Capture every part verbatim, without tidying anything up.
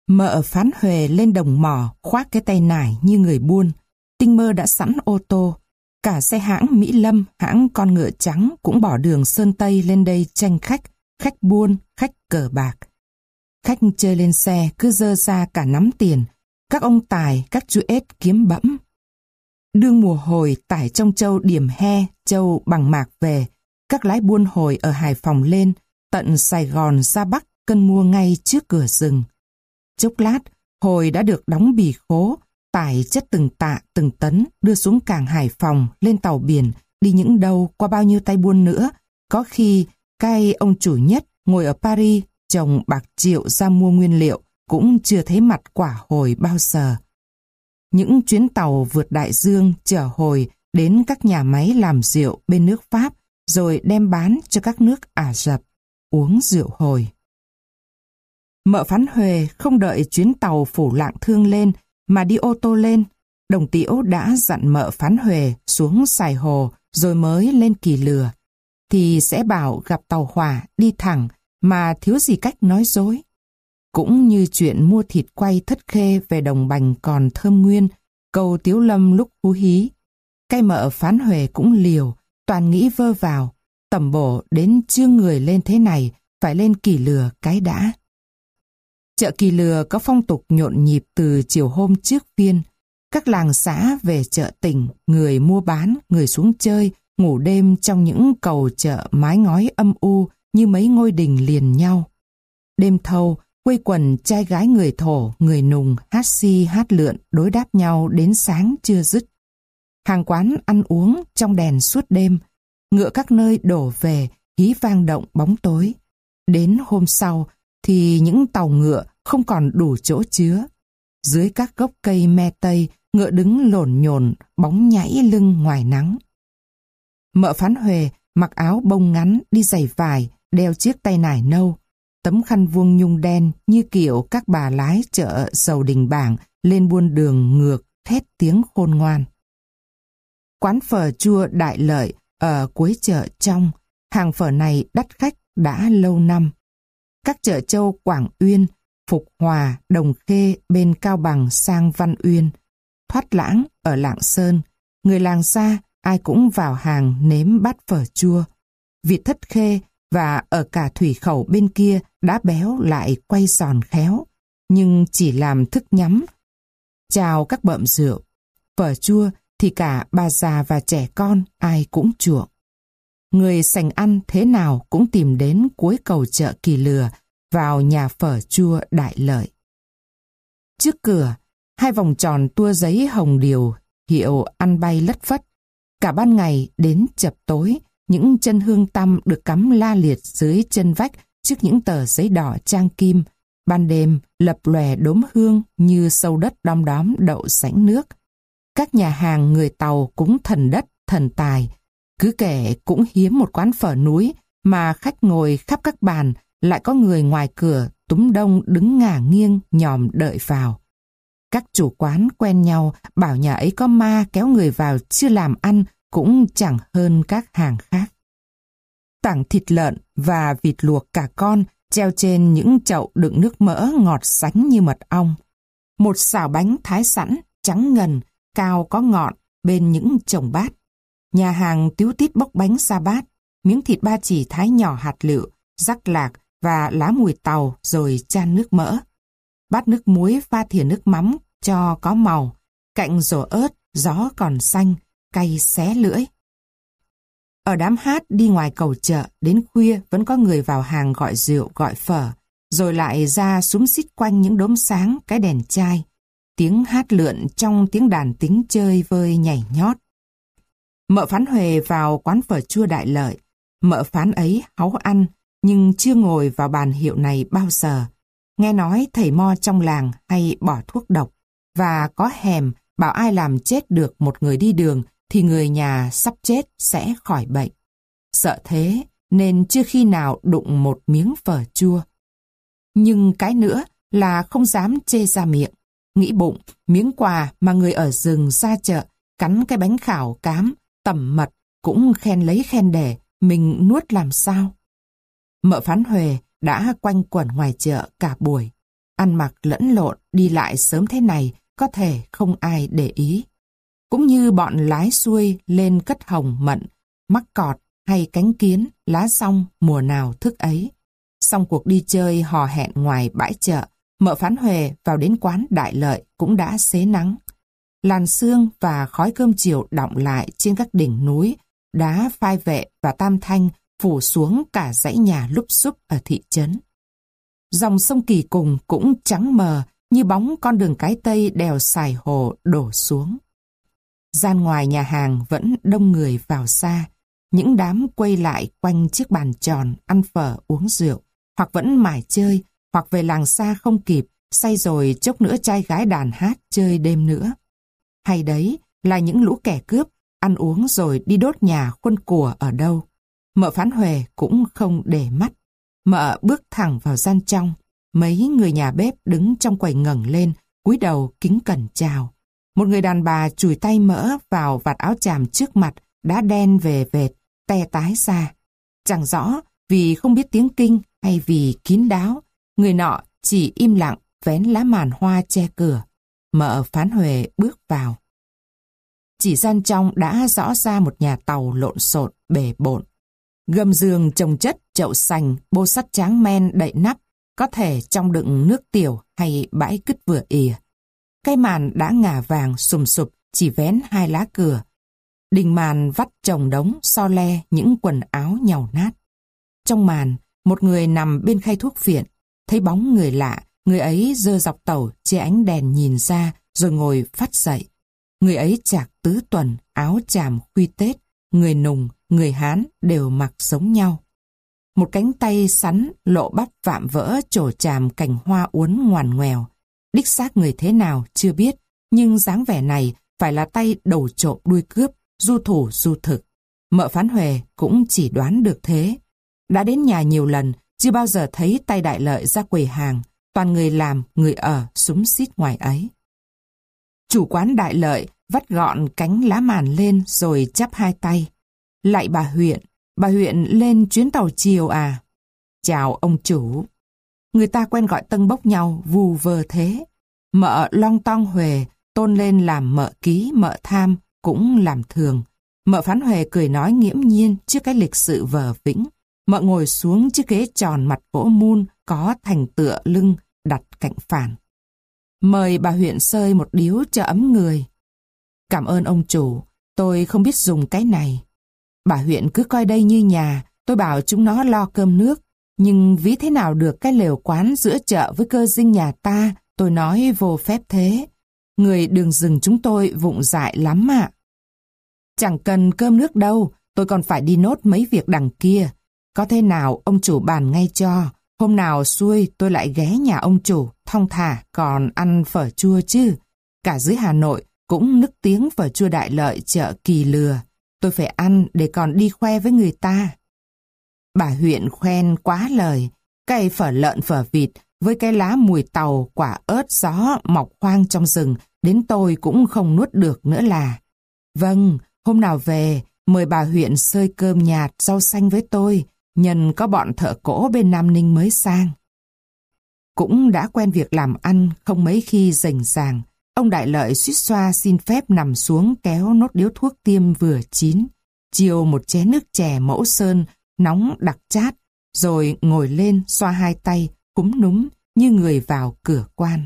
Mợ Phán Huệ lên đồng mỏ khoác cái tay nải như người buôn. Tinh Mơ đã sẵn ô tô. Cả xe hãng Mỹ Lâm, hãng con ngựa trắng cũng bỏ đường Sơn Tây lên đây tranh khách, khách buôn, khách cờ bạc. Khách chơi lên xe cứ dơ ra cả nắm tiền. Các ông tài, các chú ếch kiếm bẫm. Đương mùa hồi tải trong châu điểm he, châu bằng mạc về. Các lái buôn hồi ở Hải Phòng lên, tận Sài Gòn ra Bắc cân mua ngay trước cửa rừng. Chốc lát, hồi đã được đóng bì khố, tải chất từng tạ, từng tấn, đưa xuống cảng Hải Phòng, lên tàu biển, đi những đâu, qua bao nhiêu tay buôn nữa. Có khi, cái ông chủ nhất ngồi ở Paris, chồng bạc triệu ra mua nguyên liệu, cũng chưa thấy mặt quả hồi bao giờ. Những chuyến tàu vượt đại dương chở hồi đến các nhà máy làm rượu bên nước Pháp, rồi đem bán cho các nước Ả Rập, uống rượu hồi. Mợ Phán Huệ không đợi chuyến tàu phủ Lạng Thương lên, mà đi ô tô lên. Đồng Tiễu đã dặn mợ Phán Huệ xuống Sài Hồ rồi mới lên Kỳ Lừa. Thì sẽ bảo gặp tàu hỏa đi thẳng mà thiếu gì cách nói dối. Cũng như chuyện mua thịt quay Thất Khê về Đồng Bành còn thơm nguyên, câu Tiếu Lâm lúc hú hí. Cái mợ Phán Huệ cũng liều, toàn nghĩ vơ vào, tẩm bổ đến chưa người lên thế này, phải lên Kỳ Lừa cái đã. Chợ Kỳ Lừa có phong tục nhộn nhịp từ chiều hôm trước phiên. Các làng xã về chợ tỉnh, người mua bán, người xuống chơi, ngủ đêm trong những cầu chợ mái ngói âm u như mấy ngôi đình liền nhau. Đêm thâu, quây quần trai gái người Thổ, người Nùng hát si hát lượn đối đáp nhau đến sáng chưa dứt. Hàng quán ăn uống trong đèn suốt đêm, ngựa các nơi đổ về hí vang động bóng tối. Đến hôm sau thì những tàu ngựa không còn đủ chỗ chứa. Dưới các gốc cây me tây, ngựa đứng lổn nhổn, bóng nhảy lưng ngoài nắng. Mợ Phán Huệ mặc áo bông ngắn, đi giày vải, đeo chiếc tay nải nâu, tấm khăn vuông nhung đen như kiểu các bà lái chợ Dầu Đình Bảng lên buôn đường ngược thét tiếng khôn ngoan. Quán phở chua Đại Lợi ở cuối chợ trong, hàng phở này đắt khách đã lâu năm. Các chợ châu Quảng Uyên, Phục Hòa, Đồng Khê bên Cao Bằng sang Văn Uyên, Thoát Lãng ở Lạng Sơn, người làng xa ai cũng vào hàng nếm bát phở chua. Vịt Thất Khê và ở cả Thủy Khẩu bên kia đã béo lại quay giòn khéo, nhưng chỉ làm thức nhắm. Chào các bợm rượu, phở chua thì cả bà già và trẻ con ai cũng chuộng. Người sành ăn thế nào cũng tìm đến cuối cầu chợ Kỳ Lừa, vào nhà phở chua Đại Lợi. Trước cửa, hai vòng tròn tua giấy hồng điều, hiệu ăn bay lất phất. Cả ban ngày đến chập tối, những chân hương tăm được cắm la liệt dưới chân vách trước những tờ giấy đỏ trang kim. Ban đêm lập lòe đốm hương như sâu đất đom đóm đậu sánh nước. Các nhà hàng người Tàu cũng thần đất, thần tài. Cứ kể cũng hiếm một quán phở núi mà khách ngồi khắp các bàn, lại có người ngoài cửa túm đông đứng ngả nghiêng nhòm đợi vào. Các chủ quán quen nhau, bảo nhà ấy có ma kéo người vào chưa làm ăn cũng chẳng hơn các hàng khác. Tảng thịt lợn và vịt luộc cả con treo trên những chậu đựng nước mỡ ngọt sánh như mật ong. Một xào bánh thái sẵn, trắng ngần, cao có ngọn bên những chồng bát. Nhà hàng tíu tít bốc bánh ra bát, miếng thịt ba chỉ thái nhỏ hạt lựu, rắc lạc và lá mùi tàu rồi chan nước mỡ. Bát nước muối pha thìa nước mắm cho có màu, cạnh rổ ớt, gió còn xanh, cay xé lưỡi. Ở đám hát đi ngoài cầu chợ, đến khuya vẫn có người vào hàng gọi rượu, gọi phở, rồi lại ra xúm xít quanh những đốm sáng, cái đèn chai. Tiếng hát lượn trong tiếng đàn tính chơi vơi nhảy nhót. Mợ Phán Huệ vào quán phở chua Đại Lợi. Mợ Phán ấy háu ăn, nhưng chưa ngồi vào bàn hiệu này bao giờ. Nghe nói thầy mo trong làng hay bỏ thuốc độc, và có hèm bảo ai làm chết được một người đi đường thì người nhà sắp chết sẽ khỏi bệnh. Sợ thế nên chưa khi nào đụng một miếng phở chua. Nhưng cái nữa là không dám chê ra miệng. Nghĩ bụng, miếng quà mà người ở rừng ra chợ cắn cái bánh khảo cám, tẩm mật cũng khen lấy khen để, mình nuốt làm sao? Mợ Phán Huệ đã quanh quẩn ngoài chợ cả buổi. ăn mặc lẫn lộn, đi lại sớm thế này, có thể không ai để ý. Cũng như bọn lái xuôi lên cất hồng mận, mắc cọt hay cánh kiến, lá song mùa nào thức ấy. Xong cuộc đi chơi hò hẹn ngoài bãi chợ, Mợ Phán Huệ vào đến quán Đại Lợi cũng đã xế nắng. Làn sương và khói cơm chiều đọng lại trên các đỉnh núi, đá Phai Vệ và Tam Thanh phủ xuống cả dãy nhà lúp xúp ở thị trấn. Dòng sông Kỳ Cùng cũng trắng mờ như bóng con đường cái tây đèo Sài Hồ đổ xuống. Gian ngoài nhà hàng vẫn đông người vào xa, những đám quây lại quanh chiếc bàn tròn ăn phở uống rượu, hoặc vẫn mải chơi, hoặc về làng xa không kịp, say rồi chốc nữa trai gái đàn hát chơi đêm nữa. Hay đấy là những lũ kẻ cướp, ăn uống rồi đi đốt nhà khuân của ở đâu. Mợ Phán Huệ cũng không để mắt. Mợ bước thẳng vào gian trong. Mấy người nhà bếp đứng trong quầy ngẩng lên, cúi đầu kính cẩn chào. Một người đàn bà chùi tay mỡ vào vạt áo chàm trước mặt, đã đen về vệt, te tái ra. Chẳng rõ vì không biết tiếng Kinh hay vì kín đáo, người nọ chỉ im lặng vén lá màn hoa che cửa. Mợ Phán Huệ bước vào. Chỉ gian trong đã rõ ra một nhà tàu lộn xộn bề bộn. Gầm giường chồng chất, chậu sành, bô sắt tráng men đậy nắp, có thể trong đựng nước tiểu hay bãi cứt vừa ỉa. Cái màn đã ngả vàng sùm sụp, chỉ vén hai lá cửa. Đình màn vắt chồng đống so le những quần áo nhàu nát. Trong màn, một người nằm bên khay thuốc phiện. Thấy bóng người lạ, người ấy giơ dọc tàu che ánh đèn nhìn ra rồi ngồi phắt dậy. Người ấy chạc tứ tuần, áo chàm khuy Tết, người Nùng, người Hán đều mặc giống nhau. Một cánh tay sắn lộ bắp vạm vỡ trổ chàm cành hoa uốn ngoằn ngoèo. Đích xác người thế nào chưa biết, nhưng dáng vẻ này phải là tay đầu trộm đuôi cướp, du thủ du thực. Mợ Phán Huệ cũng chỉ đoán được thế. Đã đến nhà nhiều lần, chưa bao giờ thấy tay Đại Lợi ra quầy hàng, toàn người làm, người ở, xúm xít ngoài ấy. Chủ quán Đại Lợi vắt gọn cánh lá màn lên rồi chắp hai tay. Lạy bà huyện, bà huyện lên chuyến tàu chiều à? Chào ông chủ. Người ta quen gọi tâng bốc nhau vù vơ thế. Mợ Long Tong Huệ tôn lên làm mợ ký, mợ tham cũng làm thường. Mợ Phán Huệ cười nói nghiễm nhiên trước cái lịch sự vờ vĩnh. Mợ ngồi xuống chiếc ghế tròn mặt gỗ mun có thành tựa lưng đặt cạnh phản. Mời bà huyện sơi một điếu cho ấm người. Cảm ơn ông chủ, tôi không biết dùng cái này. Bà huyện cứ coi đây như nhà, tôi bảo chúng nó lo cơm nước. Nhưng ví thế nào được cái lều quán giữa chợ với cơ dinh nhà ta, tôi nói vô phép thế. Người đường rừng chúng tôi vụng dại lắm ạ. Chẳng cần cơm nước đâu, tôi còn phải đi nốt mấy việc đằng kia. Có thế nào ông chủ bàn ngay cho, hôm nào xuôi tôi lại ghé nhà ông chủ, thong thả còn ăn phở chua chứ. Cả dưới Hà Nội cũng nức tiếng phở chua Đại Lợi chợ Kỳ Lừa. Tôi phải ăn để còn đi khoe với người ta. Bà huyện khoen quá lời, cái phở lợn phở vịt với cái lá mùi tàu quả ớt gió mọc hoang trong rừng đến tôi cũng không nuốt được nữa là. Vâng, hôm nào về mời bà huyện xơi cơm nhạt rau xanh với tôi, nhân có bọn thợ cỗ bên Nam Ninh mới sang. Cũng đã quen việc làm ăn không mấy khi rành ràng, ông Đại Lợi suýt xoa xin phép nằm xuống kéo nốt điếu thuốc tiêm vừa chín, chiều một chén nước chè mẫu sơn nóng đặc chát, rồi ngồi lên xoa hai tay, cúm núm như người vào cửa quan.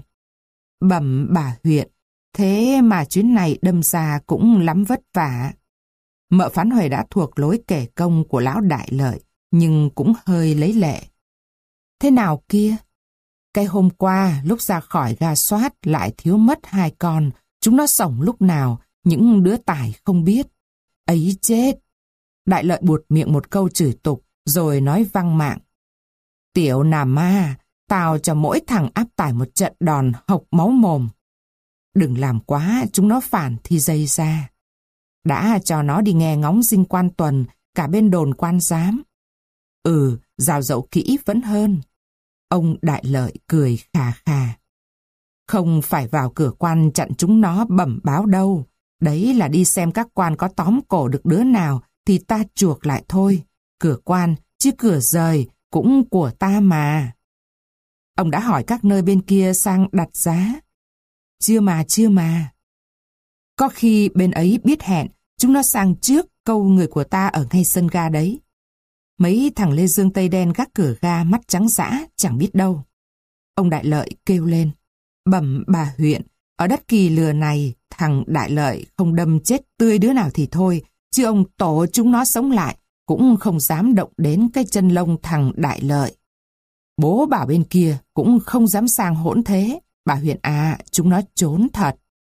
Bẩm bà huyện, thế mà chuyến này đâm ra cũng lắm vất vả. Mợ Phán Huệ đã thuộc lối kể công của lão Đại Lợi, nhưng cũng hơi lấy lệ. Thế nào kia? Cái hôm qua, lúc ra khỏi ga soát lại thiếu mất hai con, chúng nó sổng lúc nào, những đứa tải không biết. Ấy chết! Đại Lợi buột miệng một câu chửi tục, rồi nói văng mạng. Tiểu nà ma, tao cho mỗi thằng áp tải một trận đòn hộc máu mồm. Đừng làm quá, chúng nó phản thì dây ra. Đã cho nó đi nghe ngóng dinh quan tuần, cả bên đồn quan giám. Ừ, rào dậu kỹ vẫn hơn. Ông Đại Lợi cười khà khà. Không phải vào cửa quan chặn chúng nó bẩm báo đâu. Đấy là đi xem các quan có tóm cổ được đứa nào thì ta chuộc lại thôi. Cửa quan chứ cửa rời cũng của ta mà. Ông đã hỏi các nơi bên kia sang đặt giá. Chưa mà, chưa mà. Có khi bên ấy biết hẹn, chúng nó sang trước câu người của ta ở ngay sân ga đấy. Mấy thằng Lê Dương Tây Đen gác cửa ga mắt trắng dã, chẳng biết đâu. Ông Đại Lợi kêu lên. Bẩm bà huyện, ở đất Kỳ Lừa này, thằng Đại Lợi không đâm chết tươi đứa nào thì thôi, chứ ông tổ chúng nó sống lại, cũng không dám động đến cái chân lông thằng Đại Lợi. Bố bảo bên kia cũng không dám sang hỗn thế, bà huyện à, chúng nó trốn thật.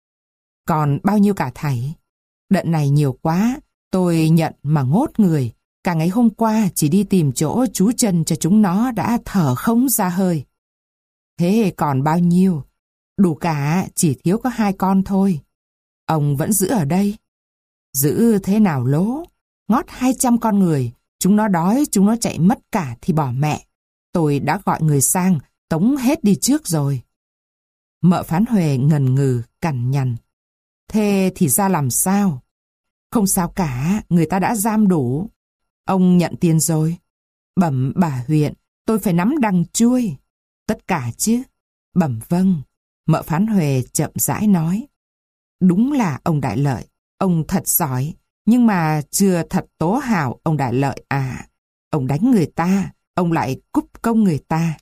Còn bao nhiêu cả thảy? Đợt này nhiều quá, tôi nhận mà ngốt người. Cả ngày hôm qua chỉ đi tìm chỗ trú chân cho chúng nó đã thở không ra hơi. Thế còn bao nhiêu? Đủ cả, chỉ thiếu có hai con thôi. Ông vẫn giữ ở đây. Giữ thế nào lố? Ngót hai trăm con người, chúng nó đói, chúng nó chạy mất cả thì bỏ mẹ. Tôi đã gọi người sang, tống hết đi trước rồi. Mợ Phán Huệ ngần ngừ, cằn nhằn. Thế thì ra làm sao? Không sao cả, người ta đã giam đủ. Ông nhận tiền rồi. Bẩm bà huyện, tôi phải nắm đằng chuôi. Tất cả chứ. Bẩm vâng. Mợ Phán Huệ chậm rãi nói. Đúng là ông Đại Lợi, ông thật giỏi, nhưng mà chưa thật tố hào ông Đại Lợi à. Ông đánh người ta, ông lại cúp công người ta.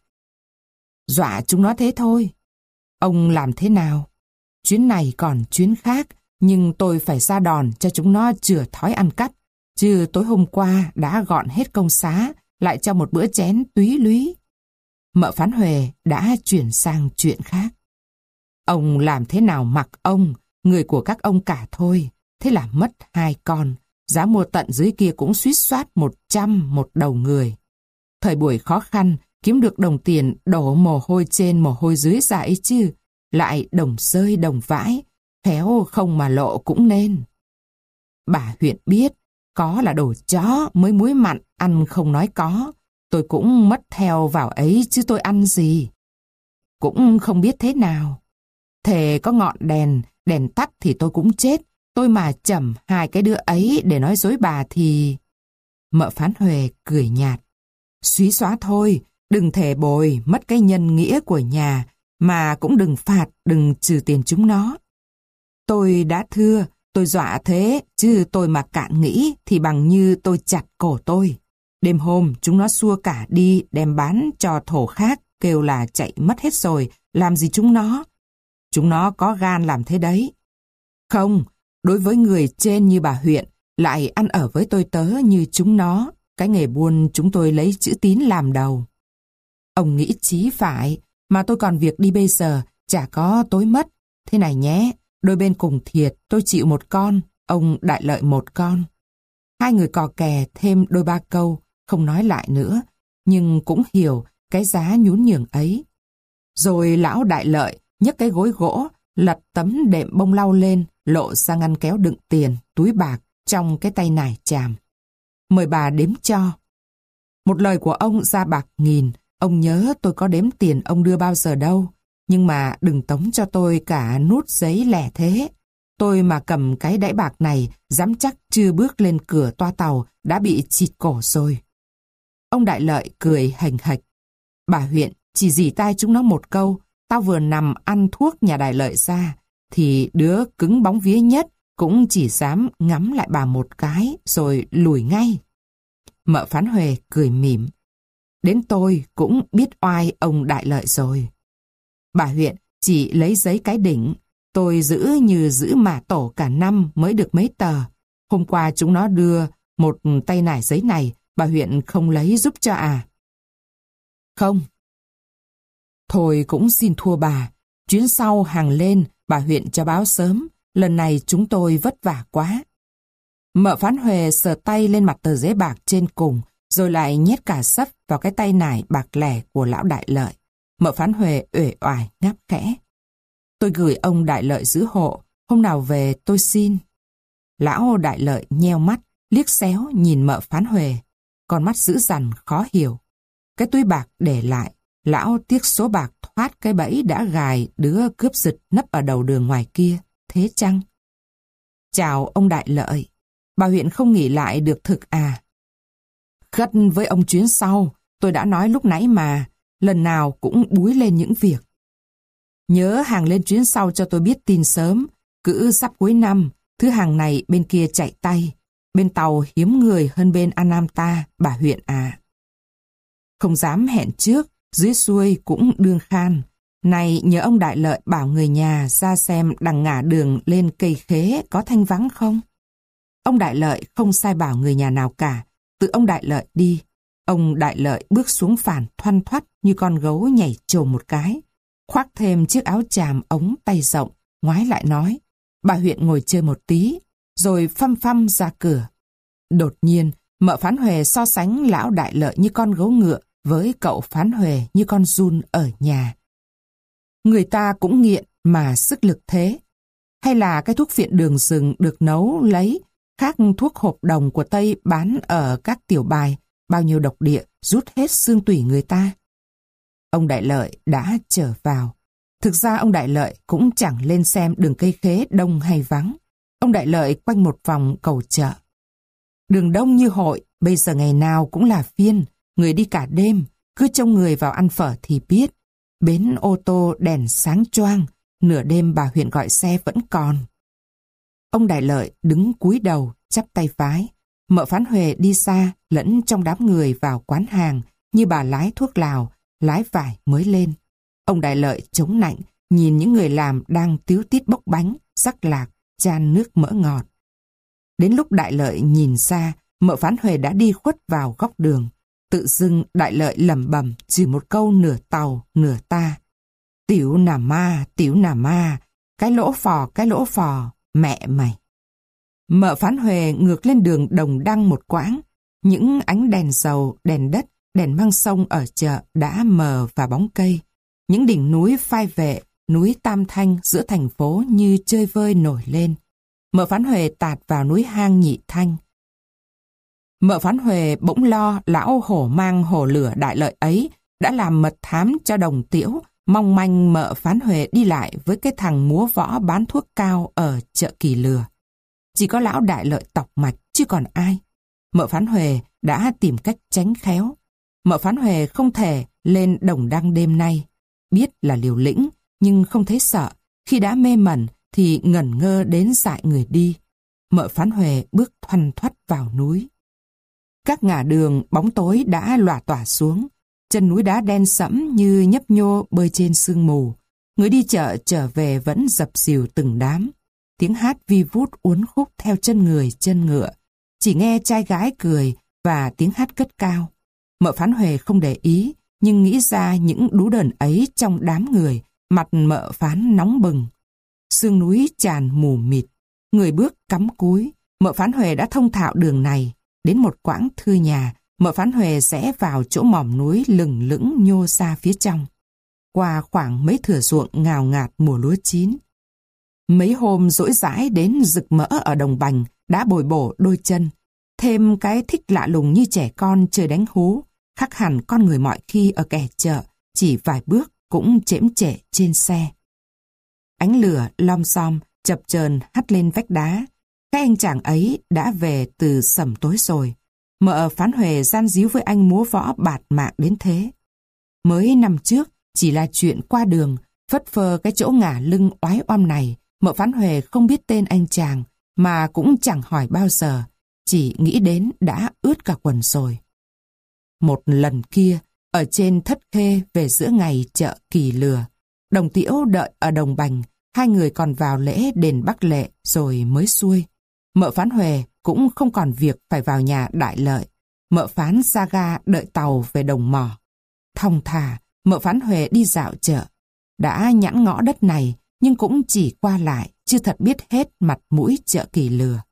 Dọa chúng nó thế thôi. Ông làm thế nào? Chuyến này còn chuyến khác, nhưng tôi phải ra đòn cho chúng nó chừa thói ăn cắp. Chứ tối hôm qua đã gọn hết công xá, lại cho một bữa chén túy lúy. Mợ Phán Huệ đã chuyển sang chuyện khác. Ông làm thế nào mặc ông, người của các ông cả thôi. Thế là mất hai con, giá mua tận dưới kia cũng suýt soát một trăm một đầu người. Thời buổi khó khăn, kiếm được đồng tiền đổ mồ hôi trên mồ hôi dưới ra ấy chứ. Lại đồng rơi đồng vãi, khéo không mà lộ cũng nên. Bà huyện biết, có là đồ chó mới muối mặn, ăn không nói có. Tôi cũng mất theo vào ấy chứ tôi ăn gì. Cũng không biết thế nào. Thề có ngọn đèn, đèn tắt thì tôi cũng chết. Tôi mà chẩm hai cái đứa ấy để nói dối bà thì... Mợ Phán Huệ cười nhạt. Xúy xóa thôi, đừng thể bồi mất cái nhân nghĩa của nhà, mà cũng đừng phạt, đừng trừ tiền chúng nó. Tôi đã thưa, tôi dọa thế, chứ tôi mà cạn nghĩ thì bằng như tôi chặt cổ tôi. Đêm hôm chúng nó xua cả đi đem bán cho thổ khác, kêu là chạy mất hết rồi, làm gì chúng nó? Chúng nó có gan làm thế đấy. Không, đối với người trên như bà huyện, lại ăn ở với tôi tớ như chúng nó, cái nghề buôn chúng tôi lấy chữ tín làm đầu. Ông nghĩ chí phải, mà tôi còn việc đi bây giờ, chả có tối mất. Thế này nhé, đôi bên cùng thiệt, tôi chịu một con, ông Đại Lợi một con. Hai người cò kè thêm đôi ba câu, không nói lại nữa, nhưng cũng hiểu cái giá nhún nhường ấy. Rồi lão Đại Lợi nhấc cái gối gỗ, lật tấm đệm bông lau lên, lộ ra ngăn kéo đựng tiền, túi bạc trong cái tay nải chàm. Mời bà đếm cho. Một lời của ông ra bạc nghìn, ông nhớ tôi có đếm tiền ông đưa bao giờ đâu, nhưng mà đừng tống cho tôi cả nút giấy lẻ thế. Tôi mà cầm cái đãi bạc này, dám chắc chưa bước lên cửa toa tàu đã bị chịt cổ rồi. Ông Đại Lợi cười hềnh hạch. Bà huyện chỉ dì tai chúng nó một câu, tao vừa nằm ăn thuốc nhà Đại Lợi ra, thì đứa cứng bóng vía nhất cũng chỉ dám ngắm lại bà một cái rồi lùi ngay. Mợ Phán Huệ cười mỉm. Đến tôi cũng biết oai ông Đại Lợi rồi. Bà huyện chỉ lấy giấy cái đỉnh, tôi giữ như giữ mà tổ cả năm mới được mấy tờ. Hôm qua chúng nó đưa một tay nải giấy này, bà huyện không lấy giúp cho à? Không. Thôi cũng xin thua bà, chuyến sau hàng lên bà huyện cho báo sớm, lần này chúng tôi vất vả quá. Mợ Phán Huệ sờ tay lên mặt tờ giấy bạc trên cùng, rồi lại nhét cả sấp vào cái tay nải bạc lẻ của lão Đại Lợi. Mợ Phán Huệ uể oải ngáp khẽ. Tôi gửi ông Đại Lợi giữ hộ, hôm nào về tôi xin. Lão Đại Lợi nheo mắt, liếc xéo nhìn mợ Phán Huệ, con mắt dữ dằn khó hiểu. Cái túi bạc để lại, lão tiếc số bạc thoát cái bẫy đã gài đứa cướp giật nấp ở đầu đường ngoài kia, thế chăng? Chào ông Đại Lợi, bà huyện không nghỉ lại được thực à? Khất với ông chuyến sau, tôi đã nói lúc nãy mà, lần nào cũng búi lên những việc. Nhớ hàng lên chuyến sau cho tôi biết tin sớm, cứ sắp cuối năm, thứ hàng này bên kia chạy tay, bên tàu hiếm người hơn bên Anamta, bà huyện à. Không dám hẹn trước, dưới xuôi cũng đương khan. Này nhớ ông Đại Lợi bảo người nhà ra xem đằng ngả đường lên cây khế có thanh vắng không? Ông Đại Lợi không sai bảo người nhà nào cả, tự ông Đại Lợi đi. Ông Đại Lợi bước xuống phản thoăn thoắt như con gấu nhảy chồm một cái, khoác thêm chiếc áo chàm ống tay rộng, ngoái lại nói, bà huyện ngồi chơi một tí, rồi phăm phăm ra cửa. Đột nhiên, mợ Phán Huệ so sánh lão Đại Lợi như con gấu ngựa với cậu Phán Huệ như con giun ở nhà. Người ta cũng nghiện mà sức lực thế. Hay là cái thuốc viện đường rừng được nấu lấy, khác thuốc hộp đồng của Tây bán ở các tiểu bài, bao nhiêu độc địa rút hết xương tủy người ta. Ông Đại Lợi đã trở vào. Thực ra ông Đại Lợi cũng chẳng lên xem đường cây khế đông hay vắng. Ông Đại Lợi quanh một vòng cầu chợ. Đường đông như hội, bây giờ ngày nào cũng là phiên, người đi cả đêm, cứ trông người vào ăn phở thì biết. Bến ô tô đèn sáng choang, nửa đêm bà huyện gọi xe vẫn còn. Ông Đại Lợi đứng cúi đầu, chắp tay vái. Mợ Phán Huệ đi xa, lẫn trong đám người vào quán hàng, như bà lái thuốc lào, lái vải mới lên. Ông Đại Lợi chống nạnh, nhìn những người làm đang tíu tít bốc bánh, rắc lạc, chan nước mỡ ngọt. Đến lúc Đại Lợi nhìn xa, mợ Phán Huệ đã đi khuất vào góc đường. Tự dưng Đại Lợi lẩm bẩm chỉ một câu nửa tàu, nửa ta. Tiểu nà ma, tiểu nà ma, cái lỗ phò, cái lỗ phò, mẹ mày. Mợ Phán Huệ ngược lên đường Đồng Đăng một quãng. Những ánh đèn dầu, đèn đất, đèn măng sông ở chợ đã mờ vào bóng cây. Những đỉnh núi Phai Vệ, núi Tam Thanh giữa thành phố như chơi vơi nổi lên. Mợ Phán Huệ tạt vào núi hang Nhị Thanh. Mợ Phán Huệ bỗng lo lão hổ mang hổ lửa Đại Lợi ấy đã làm mật thám cho Đồng Tiễu, mong manh mợ Phán Huệ đi lại với cái thằng múa võ bán thuốc cao ở chợ Kỳ Lừa. Chỉ có lão Đại Lợi tọc mạch chứ còn ai. Mợ Phán Huệ đã tìm cách tránh khéo. Mợ Phán Huệ không thể lên Đồng Đăng đêm nay. Biết là liều lĩnh nhưng không thấy sợ. Khi đã mê mẩn thì ngẩn ngơ đến dại người đi. Mợ Phán Huệ bước thoăn thoắt vào núi. Các ngả đường bóng tối đã lòa tỏa xuống. Chân núi đá đen sẫm như nhấp nhô bơi trên sương mù. Người đi chợ trở về vẫn dập dìu từng đám. Tiếng hát vi vút uốn khúc theo chân người chân ngựa. Chỉ nghe trai gái cười và tiếng hát cất cao. Mợ Phán Huệ không để ý, nhưng nghĩ ra những đú đờn ấy trong đám người, mặt mợ Phán nóng bừng. Sương núi tràn mù mịt, người bước cắm cúi. Mợ Phán Huệ đã thông thạo đường này. Đến một quãng thưa nhà, mợ Phán Huệ rẽ vào chỗ mỏm núi lừng lững nhô ra phía trong. Qua khoảng mấy thửa ruộng ngào ngạt mùa lúa chín. Mấy hôm dỗi dãi đến rực mỡ ở Đồng Bành đã bồi bổ đôi chân. Thêm cái thích lạ lùng như trẻ con chơi đánh hú, khác hẳn con người mọi khi ở kẻ chợ, chỉ vài bước cũng chễm trễ trên xe. Ánh lửa lom xom, chập chờn hắt lên vách đá. Các anh chàng ấy đã về từ sẩm tối rồi. Mợ Phán Huệ gian díu với anh múa võ bạt mạng đến thế. Mới năm trước, chỉ là chuyện qua đường, phất phơ cái chỗ ngả lưng oái oăm này, mợ Phán Huệ không biết tên anh chàng, mà cũng chẳng hỏi bao giờ, chỉ nghĩ đến đã ướt cả quần rồi. Một lần kia, ở trên Thất Khê về giữa ngày chợ Kỳ Lừa, Đồng Tiễu đợi ở Đồng Bành, hai người còn vào lễ đền Bắc Lệ rồi mới xuôi. Mợ Phán Huệ cũng không còn việc phải vào nhà Đại Lợi. Mợ Phán ra ga đợi tàu về Đồng Mỏ. Thong thả, mợ Phán Huệ đi dạo chợ. Đã nhãn ngõ đất này, nhưng cũng chỉ qua lại, chưa thật biết hết mặt mũi chợ Kỳ Lừa.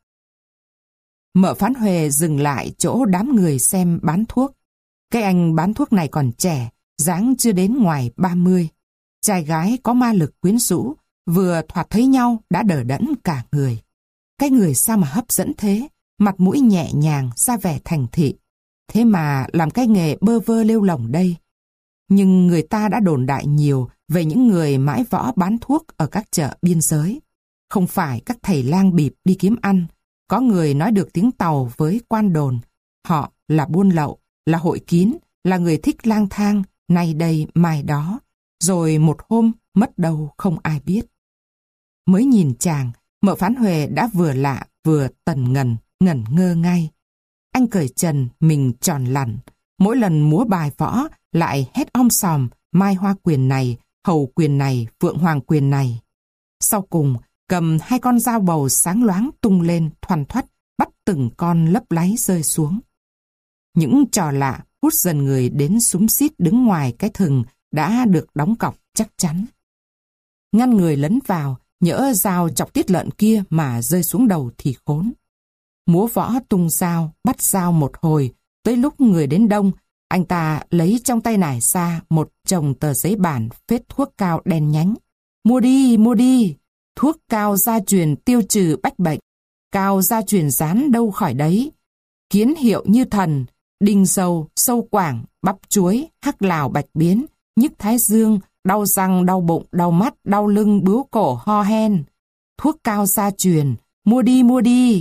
Mợ Phán Huệ dừng lại chỗ đám người xem bán thuốc. Cái anh bán thuốc này còn trẻ, dáng chưa đến ngoài ba mươi. Trai gái có ma lực quyến rũ, vừa thoạt thấy nhau đã đờ đẫn cả người. Cái người sao mà hấp dẫn thế, mặt mũi nhẹ nhàng, ra vẻ thành thị. Thế mà làm cái nghề bơ vơ lêu lỏng đây. Nhưng người ta đã đồn đại nhiều về những người mãi võ bán thuốc ở các chợ biên giới. Không phải các thầy lang bịp đi kiếm ăn. Có người nói được tiếng Tàu với quan đồn. Họ là buôn lậu, là hội kín, là người thích lang thang, nay đây mai đó, rồi một hôm mất đâu không ai biết. Mới nhìn chàng, Mợ Phán Huệ đã vừa lạ vừa tần ngần, ngẩn ngơ ngay. Anh cởi trần, mình tròn lẳn, mỗi lần múa bài võ lại hét om sòm, mai hoa quyền này, hầu quyền này, phượng hoàng quyền này. Sau cùng, cầm hai con dao bầu sáng loáng tung lên thoăn thoắt, bắt từng con lấp láy rơi xuống. Những trò lạ hút dần người đến xúm xít đứng ngoài cái thừng đã được đóng cọc chắc chắn. Ngăn người lấn vào, nhỡ dao chọc tiết lợn kia mà rơi xuống đầu thì khốn. Múa võ tung dao, bắt dao một hồi, tới lúc người đến đông, anh ta lấy trong tay nải ra một chồng tờ giấy bản phết thuốc cao đen nhánh. Mua đi, mua đi, thuốc cao gia truyền tiêu trừ bách bệnh, cao gia truyền rán đâu khỏi đấy. Kiến hiệu như thần, đinh dầu, sâu quảng, bắp chuối, hắc lào bạch biến, nhức thái dương, đau răng, đau bụng, đau mắt, đau lưng, bướu cổ, ho hen. Thuốc cao gia truyền, mua đi, mua đi.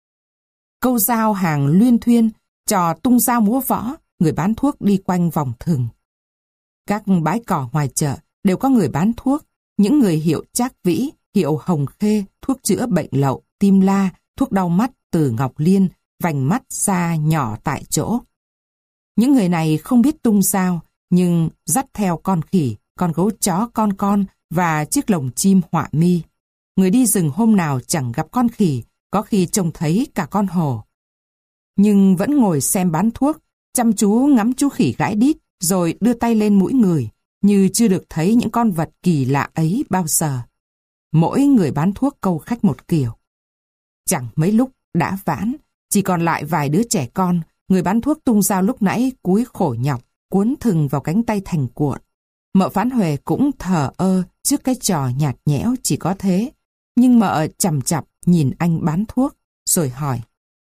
Câu giao hàng luyên thuyên, trò tung dao múa võ, người bán thuốc đi quanh vòng thừng. Các bãi cỏ ngoài chợ đều có người bán thuốc, những người hiệu Trác Vĩ, hiệu Hồng Khê, thuốc chữa bệnh lậu, tim la, thuốc đau mắt từ Ngọc Liên, vành mắt da nhỏ tại chỗ. Những người này không biết tung dao, nhưng dắt theo con khỉ, con gấu chó con con và chiếc lồng chim họa mi. Người đi rừng hôm nào chẳng gặp con khỉ, có khi trông thấy cả con hổ. Nhưng vẫn ngồi xem bán thuốc, chăm chú ngắm chú khỉ gãi đít, rồi đưa tay lên mũi người, như chưa được thấy những con vật kỳ lạ ấy bao giờ. Mỗi người bán thuốc câu khách một kiểu. Chẳng mấy lúc đã vãn, chỉ còn lại vài đứa trẻ con, người bán thuốc tung dao lúc nãy cúi khổ nhọc, cuốn thừng vào cánh tay thành cuộn. Mợ Phán Huệ cũng thờ ơ trước cái trò nhạt nhẽo chỉ có thế, nhưng mợ chằm chặp nhìn anh bán thuốc, rồi hỏi.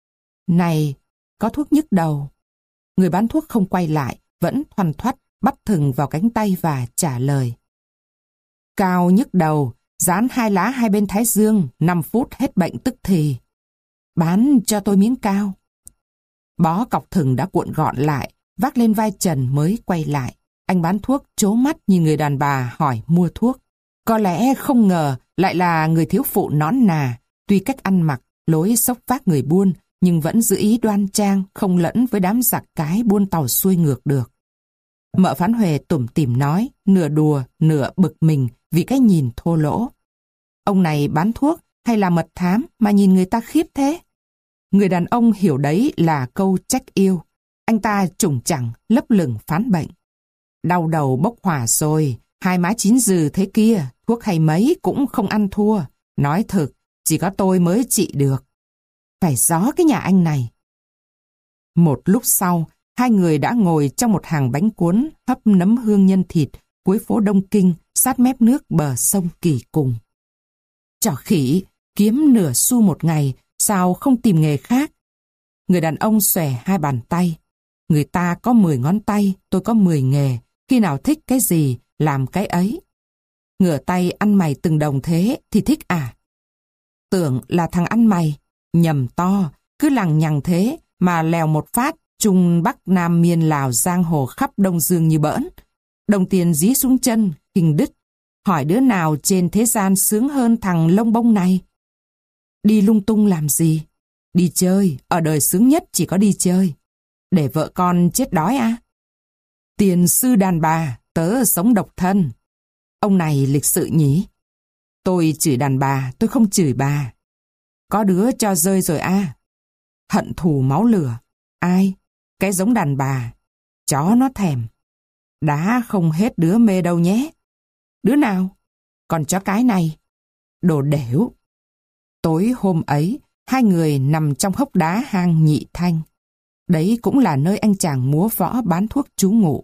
Này, có thuốc nhức đầu? Người bán thuốc không quay lại, vẫn thoăn thoắt bắt thừng vào cánh tay và trả lời. Cao nhức đầu, dán hai lá hai bên thái dương, năm phút hết bệnh tức thì. Bán cho tôi miếng cao. Bó cọc thừng đã cuộn gọn lại, vác lên vai trần mới quay lại. Anh bán thuốc trố mắt nhìn người đàn bà hỏi mua thuốc. Có lẽ không ngờ lại là người thiếu phụ nõn nà, tuy cách ăn mặc, lối xốc vác người buôn, nhưng vẫn giữ ý đoan trang, không lẫn với đám giặc cái buôn tàu xuôi ngược được. Mợ Phán Huệ tủm tỉm nói, nửa đùa, nửa bực mình vì cái nhìn thô lỗ. Ông này bán thuốc hay là mật thám mà nhìn người ta khiếp thế? Người đàn ông hiểu đấy là câu trách yêu. Anh ta trùng chẳng, lấp lửng phán bệnh. Đau đầu bốc hỏa rồi, hai má chín dừ thế kia, thuốc hay mấy cũng không ăn thua. Nói thực, chỉ có tôi mới trị được. Phải gió cái nhà anh này. Một lúc sau, hai người đã ngồi trong một hàng bánh cuốn hấp nấm hương nhân thịt cuối phố Đông Kinh, sát mép nước bờ sông Kỳ Cùng. Trò khỉ, kiếm nửa xu một ngày, sao không tìm nghề khác? Người đàn ông xòe hai bàn tay. Người ta có mười ngón tay, tôi có mười nghề. Khi nào thích cái gì, làm cái ấy. Ngửa tay ăn mày từng đồng thế thì thích à? Tưởng là thằng ăn mày, nhầm to, cứ lằng nhằng thế mà lèo một phát, Trung Bắc Nam Miên Lào giang hồ khắp Đông Dương như bỡn. Đồng tiền dí xuống chân, hình đứt. Hỏi đứa nào trên thế gian sướng hơn thằng lông bông này? Đi lung tung làm gì? Đi chơi, ở đời sướng nhất chỉ có đi chơi. Để vợ con chết đói à? Tiền sư đàn bà, tớ sống độc thân. Ông này lịch sự nhỉ? Tôi chửi đàn bà, tôi không chửi bà. Có đứa cho rơi rồi à? Hận thù máu lửa. Ai? Cái giống đàn bà. Chó nó thèm. Đá không hết đứa mê đâu nhé. Đứa nào? Còn chó cái này. Đồ đểu. Tối hôm ấy, hai người nằm trong hốc đá hang Nhị Thanh. Đấy cũng là nơi anh chàng múa võ bán thuốc trú ngụ.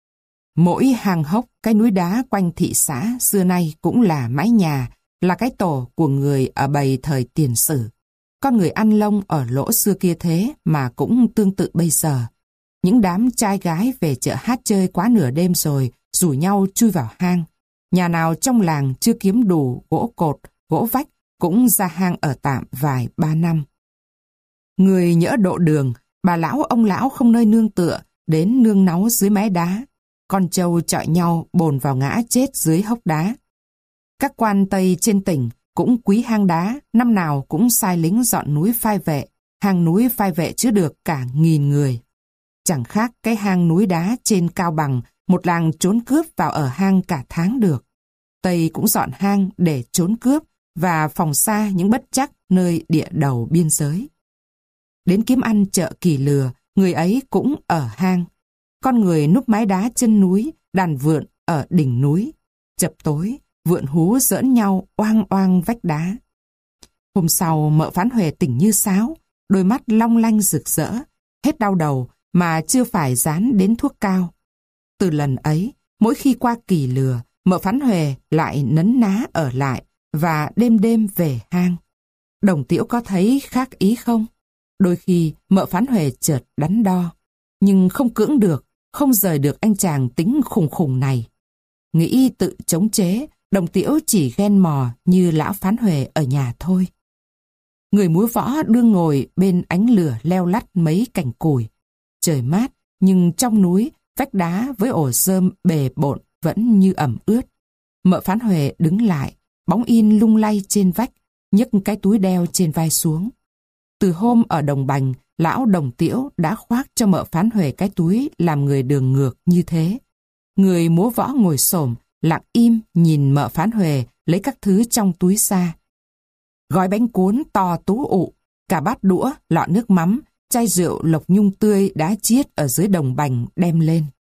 Mỗi hang hốc, cái núi đá quanh thị xã xưa nay cũng là mái nhà, là cái tổ của người ở bầy thời tiền sử. Con người ăn lông ở lỗ xưa kia thế mà cũng tương tự bây giờ. Những đám trai gái về chợ hát chơi quá nửa đêm rồi, rủ nhau chui vào hang. Nhà nào trong làng chưa kiếm đủ gỗ cột, gỗ vách, cũng ra hang ở tạm vài ba năm. Người nhỡ độ đường, bà lão ông lão không nơi nương tựa, đến nương náu dưới mái đá. con trâu chọi nhau bồn vào ngã chết dưới hốc đá. Các quan Tây trên tỉnh cũng quý hang đá, năm nào cũng sai lính dọn núi phai vệ, hang núi phai vệ chứa được cả nghìn người. Chẳng khác cái hang núi đá trên Cao Bằng, một làng trốn cướp vào ở hang cả tháng được. Tây cũng dọn hang để trốn cướp và phòng xa những bất trắc nơi địa đầu biên giới. Đến kiếm ăn chợ Kỳ Lừa, người ấy cũng ở hang. Con người núp mái đá chân núi, đàn vượn ở đỉnh núi. Chập tối, vượn hú giỡn nhau oang oang vách đá. Hôm sau Mợ Phán Huệ tỉnh như sáo, đôi mắt long lanh rực rỡ, hết đau đầu mà chưa phải dán đến thuốc cao. Từ lần ấy, mỗi khi qua Kỳ Lừa, Mợ Phán Huệ lại nấn ná ở lại và đêm đêm về hang. Đồng Tiễu có thấy khác ý không? Đôi khi Mợ Phán Huệ chợt đắn đo, nhưng không cưỡng được, không rời được anh chàng tính khùng khùng này. Nghĩ tự chống chế, Đồng Tiễu chỉ ghen mò như lão Phán Huệ ở nhà thôi. Người múa võ đương ngồi bên ánh lửa leo lắt mấy cành củi. Trời mát, nhưng trong núi, vách đá với ổ rơm bề bộn vẫn như ẩm ướt. Mợ Phán Huệ đứng lại, bóng in lung lay trên vách, nhấc cái túi đeo trên vai xuống. Từ hôm ở Đồng Bành, lão Đồng Tiễu đã khoác cho Mợ Phán Huệ cái túi làm người đường ngược như thế. Người múa võ ngồi xổm, lặng im nhìn Mợ Phán Huệ lấy các thứ trong túi ra. Gói bánh cuốn to tú ụ, cả bát đũa, lọ nước mắm, chai rượu Lộc Nhung tươi đã chiết ở dưới Đồng Bành đem lên.